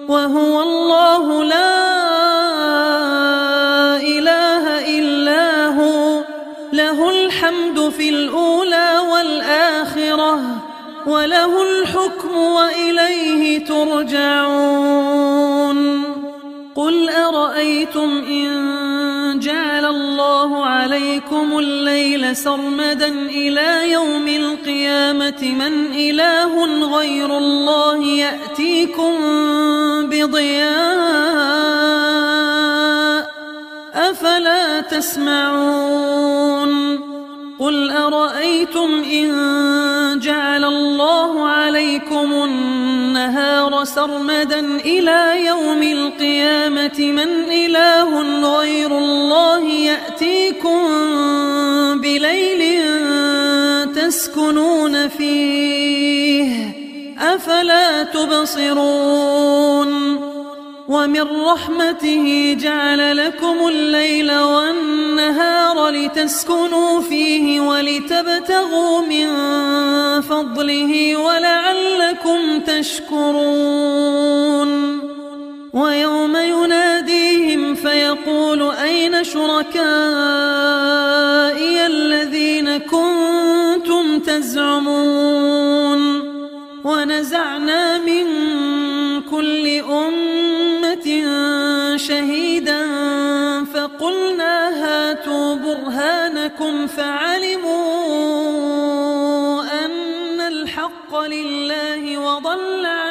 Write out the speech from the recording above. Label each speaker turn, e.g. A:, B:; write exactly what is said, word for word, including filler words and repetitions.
A: وهو الله لا إله إلا هو، له الحمد في الأولى والآخرة، وله الحكم وإليه ترجعون. قل أرأيتم إن جعل الله عليكم الليل سرمدا إلى يوم القيامة من إله غير الله يأتيكم بضياء أفلا تسمعون. قل أرأيتم إن جعل الله عليكم النهار سرمدا إلى يوم القيامة من إله غير الله يأتيكم بليل تسكنون فيه أفلا تبصرون. ومن رحمته جعل لكم الليل والنهار لتسكنوا فيه ولتبتغوا من فضله ولعلكم تشكرون. ويوم يناديهم فيقول أين شركائي الذين كنتم تزعمون. ونزعنا من كل أمة شهيدا فقلنا هاتوا برهانكم فعلموا أن الحق لله وضل